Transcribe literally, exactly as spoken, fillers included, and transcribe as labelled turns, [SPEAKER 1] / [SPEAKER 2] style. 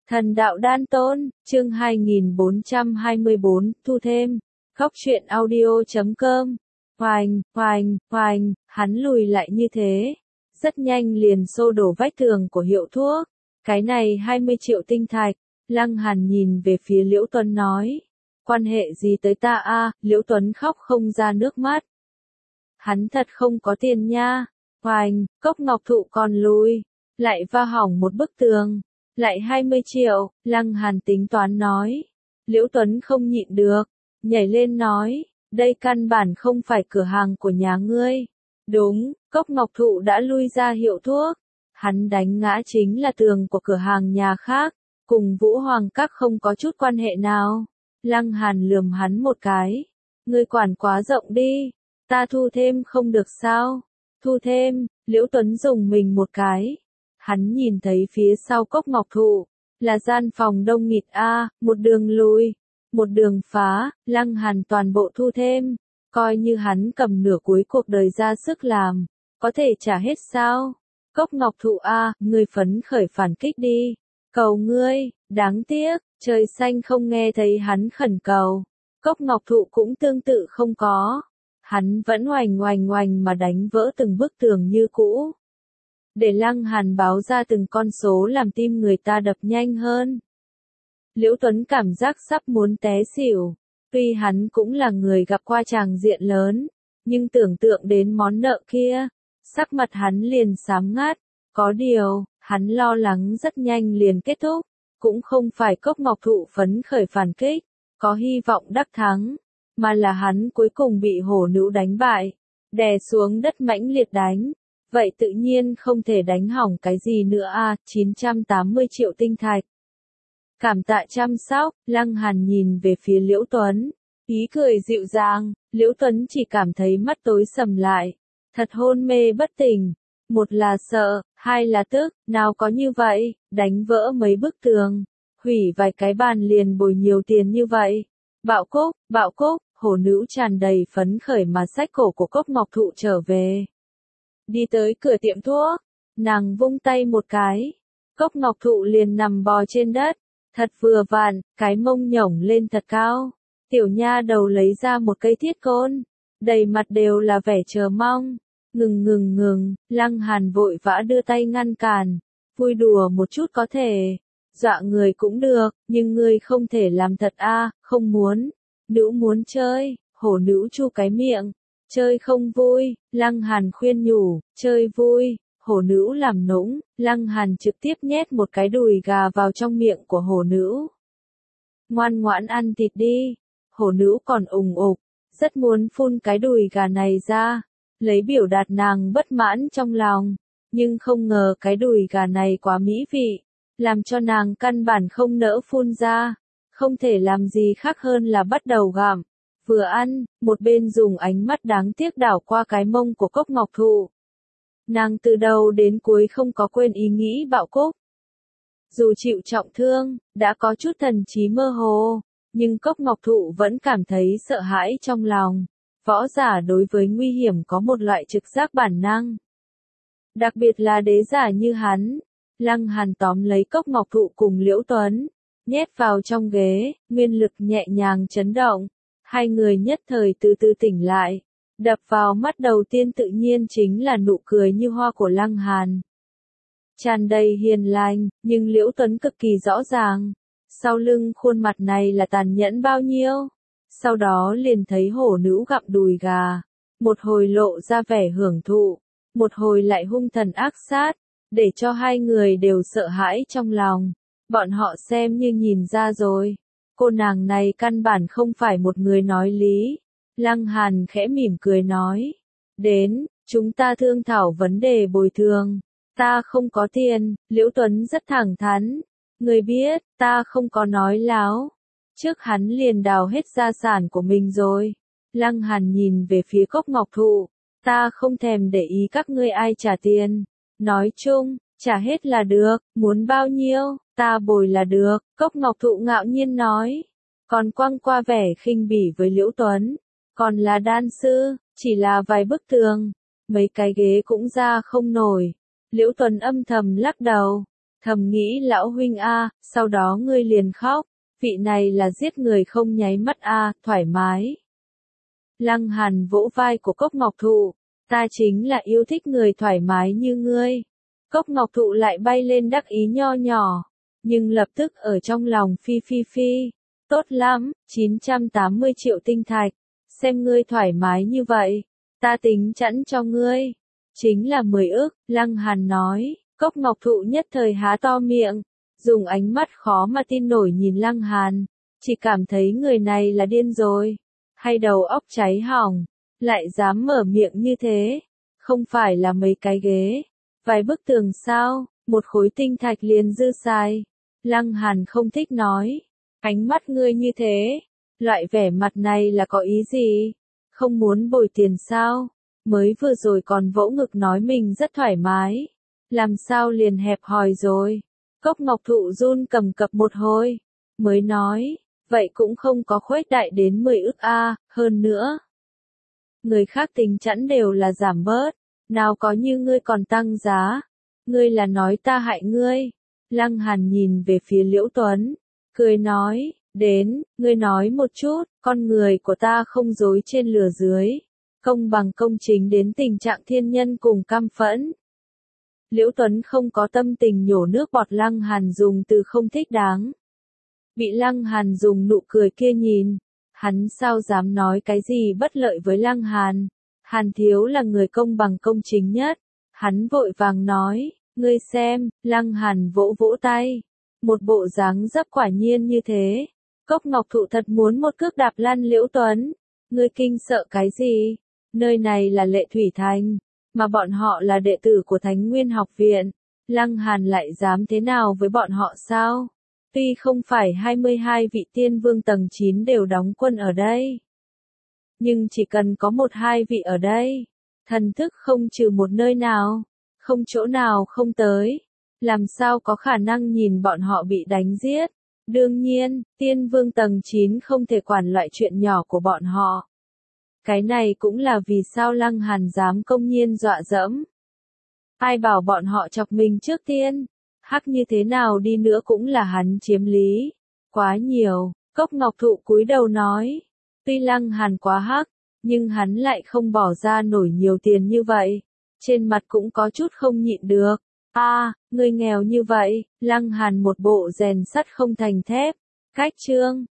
[SPEAKER 1] Thần đạo đan tôn, chương hai nghìn bốn trăm hai mươi bốn, thu thêm, khóc chuyện audio chấm com. Hoành, hoành, hoành, hắn lùi lại như thế. Rất nhanh liền xô đổ vách tường của hiệu thuốc. Cái này hai mươi triệu tinh thạch. Lăng Hàn nhìn về phía Liễu Tuấn nói. Quan hệ gì tới ta a? Liễu Tuấn khóc không ra nước mắt. Hắn thật không có tiền nha. Hoành, cốc ngọc thụ còn lùi. Lại va hỏng một bức tường. Lại hai mươi triệu, Lăng Hàn tính toán nói. Liễu Tuấn không nhịn được, nhảy lên nói, đây căn bản không phải cửa hàng của nhà ngươi. Đúng, cốc ngọc thụ đã lui ra hiệu thuốc. Hắn đánh ngã chính là tường của cửa hàng nhà khác, cùng Vũ Hoàng Các không có chút quan hệ nào. Lăng Hàn lườm hắn một cái. Ngươi quản quá rộng đi, ta thu thêm không được sao? Thu thêm, Liễu Tuấn dùng mình một cái. Hắn nhìn thấy phía sau cốc ngọc thụ, là gian phòng đông nghịt a, một đường lùi, một đường phá, Lăng Hàn toàn bộ thu thêm, coi như hắn cầm nửa cuối cuộc đời ra sức làm, có thể trả hết sao? Cốc ngọc thụ a, ngươi phấn khởi phản kích đi, cầu ngươi, đáng tiếc, trời xanh không nghe thấy hắn khẩn cầu, cốc ngọc thụ cũng tương tự không có, hắn vẫn oành oành oành mà đánh vỡ từng bức tường như cũ. Để Lăng Hàn báo ra từng con số làm tim người ta đập nhanh hơn. Liễu Tuấn cảm giác sắp muốn té xỉu. Tuy hắn cũng là người gặp qua tràng diện lớn, nhưng tưởng tượng đến món nợ kia, sắc mặt hắn liền xám ngắt. Có điều, hắn lo lắng rất nhanh liền kết thúc, cũng không phải cốc ngọc thụ phấn khởi phản kích, có hy vọng đắc thắng, mà là hắn cuối cùng bị hổ nữ đánh bại, đè xuống đất mãnh liệt đánh. Vậy tự nhiên không thể đánh hỏng cái gì nữa a, chín trăm tám mươi triệu tinh thạch. Cảm tạ chăm sóc, Lăng Hàn nhìn về phía Liễu Tuấn, ý cười dịu dàng, Liễu Tuấn chỉ cảm thấy mắt tối sầm lại, thật hôn mê bất tỉnh, một là sợ, hai là tức, nào có như vậy, đánh vỡ mấy bức tường, hủy vài cái bàn liền bồi nhiều tiền như vậy. Bạo Cúc, Bạo Cúc, hổ nữ tràn đầy phấn khởi mà xách cổ của cốc ngọc thụ trở về. Đi tới cửa tiệm thuốc, nàng vung tay một cái, cốc ngọc thụ liền nằm bò trên đất, thật vừa vặn, cái mông nhổng lên thật cao. Tiểu nha đầu lấy ra một cây thiết côn, đầy mặt đều là vẻ chờ mong. Ngừng ngừng ngừng, Lăng Hàn vội vã đưa tay ngăn cản, vui đùa một chút có thể, dọa người cũng được, nhưng ngươi không thể làm thật a, không muốn. Nữ muốn chơi, hổ nữ chu cái miệng. Chơi không vui, Lăng Hàn khuyên nhủ, chơi vui, hổ nữ làm nũng, Lăng Hàn trực tiếp nhét một cái đùi gà vào trong miệng của hổ nữ. Ngoan ngoãn ăn thịt đi, hổ nữ còn ùng ục, rất muốn phun cái đùi gà này ra, lấy biểu đạt nàng bất mãn trong lòng, nhưng không ngờ cái đùi gà này quá mỹ vị, làm cho nàng căn bản không nỡ phun ra, không thể làm gì khác hơn là bắt đầu gặm. Vừa ăn, một bên dùng ánh mắt đáng tiếc đảo qua cái mông của cốc ngọc thụ. Nàng từ đầu đến cuối không có quên ý nghĩ Bạo Cúc. Dù chịu trọng thương, đã có chút thần trí mơ hồ, nhưng cốc ngọc thụ vẫn cảm thấy sợ hãi trong lòng. Võ giả đối với nguy hiểm có một loại trực giác bản năng. Đặc biệt là đế giả như hắn. Lăng Hàn tóm lấy cốc ngọc thụ cùng Liễu Tuấn, nhét vào trong ghế, nguyên lực nhẹ nhàng chấn động. Hai người nhất thời từ từ tỉnh lại, đập vào mắt đầu tiên tự nhiên chính là nụ cười như hoa của Lăng Hàn. Tràn đầy hiền lành, nhưng Liễu Tuấn cực kỳ rõ ràng, sau lưng khuôn mặt này là tàn nhẫn bao nhiêu. Sau đó liền thấy hổ nữ gặm đùi gà, một hồi lộ ra vẻ hưởng thụ, một hồi lại hung thần ác sát, để cho hai người đều sợ hãi trong lòng. Bọn họ xem như nhìn ra rồi. Cô nàng này căn bản không phải một người nói lý. Lăng Hàn khẽ mỉm cười nói. Đến, chúng ta thương thảo vấn đề bồi thường. Ta không có tiền, Liễu Tuấn rất thẳng thắn. Người biết, ta không có nói láo. Trước hắn liền đào hết gia sản của mình rồi. Lăng Hàn nhìn về phía cốc ngọc thụ. Ta không thèm để ý các ngươi ai trả tiền. Nói chung, trả hết là được, muốn bao nhiêu, ta bồi là được, cốc ngọc thụ ngạo nhiên nói. Còn quăng qua vẻ khinh bỉ với Liễu Tuấn. Còn là đan sư, chỉ là vài bức tường. Mấy cái ghế cũng ra không nổi. Liễu Tuấn âm thầm lắc đầu. Thầm nghĩ lão huynh a, sau đó ngươi liền khóc, vị này là giết người không nháy mắt a, thoải mái. Lăng Hàn vỗ vai của Cốc Ngọc Thụ, ta chính là yêu thích người thoải mái như ngươi. Cốc Ngọc Thụ lại bay lên đắc ý nho nhỏ, nhưng lập tức ở trong lòng phi phi phi, tốt lắm, chín trăm tám mươi triệu tinh thạch, xem ngươi thoải mái như vậy, ta tính chẵn cho ngươi, chính là mười ức, Lăng Hàn nói. Cốc Ngọc Thụ nhất thời há to miệng, dùng ánh mắt khó mà tin nổi nhìn Lăng Hàn, chỉ cảm thấy người này là điên rồi, hay đầu óc cháy hỏng, lại dám mở miệng như thế, không phải là mấy cái ghế, vài bức tường sao, một khối tinh thạch liền dư xài. Lăng Hàn không thích nói, ánh mắt ngươi như thế, loại vẻ mặt này là có ý gì, không muốn bồi tiền sao, mới vừa rồi còn vỗ ngực nói mình rất thoải mái. Làm sao liền hẹp hòi rồi? Cốc Ngọc Thụ run cầm cập một hồi, mới nói, vậy cũng không có khuếch đại đến mười ức a, hơn nữa. Người khác tính chẵn đều là giảm bớt, nào có như ngươi còn tăng giá. Ngươi là nói ta hại ngươi. Lăng Hàn nhìn về phía Liễu Tuấn, cười nói, đến, ngươi nói một chút, con người của ta không dối trên lừa dưới, công bằng công chính đến tình trạng thiên nhân cùng căm phẫn. Liễu Tuấn không có tâm tình nhổ nước bọt Lăng Hàn dùng từ không thích đáng. Bị Lăng Hàn dùng nụ cười kia nhìn, hắn sao dám nói cái gì bất lợi với Lăng Hàn. Hàn thiếu là người công bằng công chính nhất. Hắn vội vàng nói, ngươi xem, Lăng Hàn vỗ vỗ tay. Một bộ dáng dấp quả nhiên như thế. Cốc Ngọc Thụ thật muốn một cước đạp lăn Liễu Tuấn. Ngươi kinh sợ cái gì? Nơi này là Lệ Thủy Thành, mà bọn họ là đệ tử của Thánh Nguyên Học Viện, Lăng Hàn lại dám thế nào với bọn họ sao? Tuy không phải hai mươi hai vị tiên vương tầng chín đều đóng quân ở đây, nhưng chỉ cần có một hai vị ở đây, thần thức không trừ một nơi nào, không chỗ nào không tới, làm sao có khả năng nhìn bọn họ bị đánh giết? Đương nhiên, tiên vương tầng chín không thể quản loại chuyện nhỏ của bọn họ. Cái này cũng là vì sao Lăng Hàn dám công nhiên dọa dẫm. Ai bảo bọn họ chọc mình trước tiên, hắc như thế nào đi nữa cũng là hắn chiếm lý. Quá nhiều, Cốc Ngọc Thụ cúi đầu nói, tuy Lăng Hàn quá hắc, nhưng hắn lại không bỏ ra nổi nhiều tiền như vậy. Trên mặt cũng có chút không nhịn được. A, à, người nghèo như vậy, Lăng Hàn một bộ rèn sắt không thành thép. Cách chương